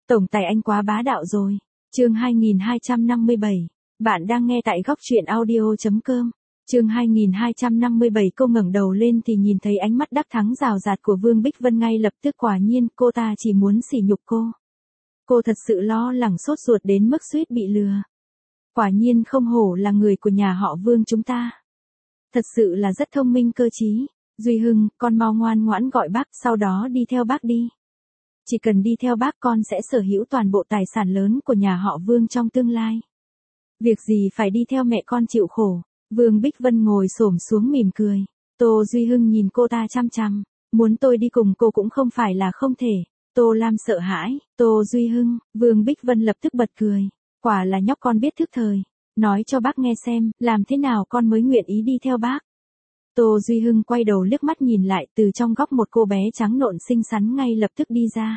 Tổng tài anh quá bá đạo rồi. Chương 2257. Bạn đang nghe tại góc truyện audio.com. Chương 2257. Cô ngẩng đầu lên thì nhìn thấy ánh mắt đắc thắng rào rạt của Vương Bích Vân, ngay lập tức quả nhiên cô ta chỉ muốn sỉ nhục cô. Cô thật sự lo lắng sốt ruột đến mức suýt bị lừa. Quả nhiên không hổ là người của nhà họ Vương chúng ta. Thật sự là rất thông minh cơ trí. Duy Hưng, con mau ngoan ngoãn gọi bác, sau đó đi theo bác đi. Chỉ cần đi theo bác con sẽ sở hữu toàn bộ tài sản lớn của nhà họ Vương trong tương lai. Việc gì phải đi theo mẹ con chịu khổ. Vương Bích Vân ngồi xổm xuống mỉm cười. Tô Duy Hưng nhìn cô ta chăm chăm. Muốn tôi đi cùng cô cũng không phải là không thể. Tô Lam sợ hãi. Tô Duy Hưng, Vương Bích Vân lập tức bật cười. Quả là nhóc con biết thức thời. Nói cho bác nghe xem, làm thế nào con mới nguyện ý đi theo bác. Tô Duy Hưng quay đầu liếc mắt nhìn lại, từ trong góc một cô bé trắng nộn xinh xắn ngay lập tức đi ra.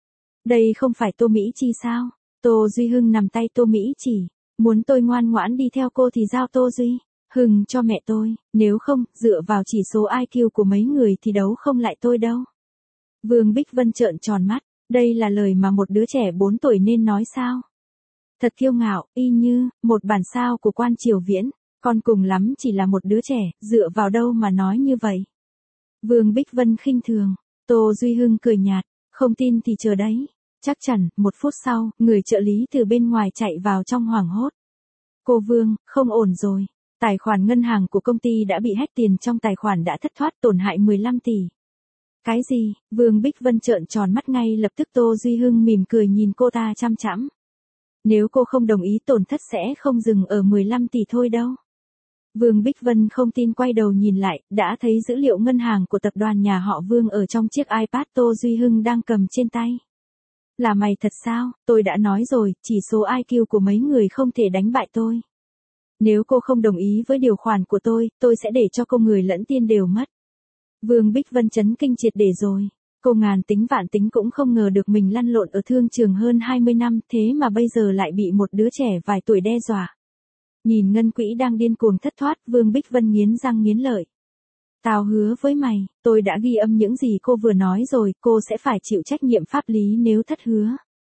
Đây không phải Tô Mỹ Chi sao? Tô Duy Hưng nắm tay Tô Mỹ Chỉ. Muốn tôi ngoan ngoãn đi theo cô thì giao Tô Duy Hưng cho mẹ tôi, nếu không, dựa vào chỉ số IQ của mấy người thì đấu không lại tôi đâu. Vương Bích Vân trợn tròn mắt, đây là lời mà một đứa trẻ 4 tuổi nên nói sao? Thật kiêu ngạo, y như một bản sao của Quan Triều Viễn, con cùng lắm chỉ là một đứa trẻ, dựa vào đâu mà nói như vậy? Vương Bích Vân khinh thường. Tô Duy Hưng cười nhạt, không tin thì chờ đấy. Chắc chắn, 1 phút sau, người trợ lý từ bên ngoài chạy vào trong hoảng hốt. Cô Vương, không ổn rồi. Tài khoản ngân hàng của công ty đã bị hack, tiền trong tài khoản đã thất thoát, tổn hại 15 tỷ. Cái gì? Vương Bích Vân trợn tròn mắt, ngay lập tức Tô Duy Hưng mỉm cười nhìn cô ta chăm chăm. Nếu cô không đồng ý tổn thất sẽ không dừng ở 15 tỷ thôi đâu. Vương Bích Vân không tin quay đầu nhìn lại, đã thấy dữ liệu ngân hàng của tập đoàn nhà họ Vương ở trong chiếc iPad Tô Duy Hưng đang cầm trên tay. Là mày thật sao? Tôi đã nói rồi, chỉ số IQ của mấy người không thể đánh bại tôi. Nếu cô không đồng ý với điều khoản của tôi sẽ để cho cô người lẫn tiên đều mất. Vương Bích Vân chấn kinh triệt để rồi. Cô ngàn tính vạn tính cũng không ngờ được mình lăn lộn ở thương trường hơn 20 năm, thế mà bây giờ lại bị một đứa trẻ vài tuổi đe dọa. Nhìn ngân quỹ đang điên cuồng thất thoát, Vương Bích Vân nghiến răng nghiến lợi. Tao hứa với mày, tôi đã ghi âm những gì cô vừa nói rồi, cô sẽ phải chịu trách nhiệm pháp lý nếu thất hứa.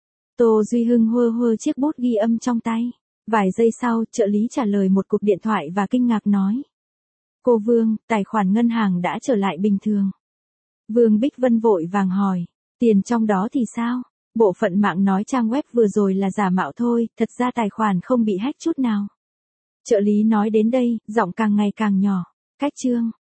Tô Duy Hưng hơ chiếc bút ghi âm trong tay. Vài giây sau, trợ lý trả lời một cuộc điện thoại và kinh ngạc nói. Cô Vương, tài khoản ngân hàng đã trở lại bình thường. Vương Bích Vân vội vàng hỏi, tiền trong đó thì sao? Bộ phận mạng nói trang web vừa rồi là giả mạo thôi, thật ra tài khoản không bị hack chút nào. Trợ lý nói đến đây, giọng càng ngày càng nhỏ. Cách chương.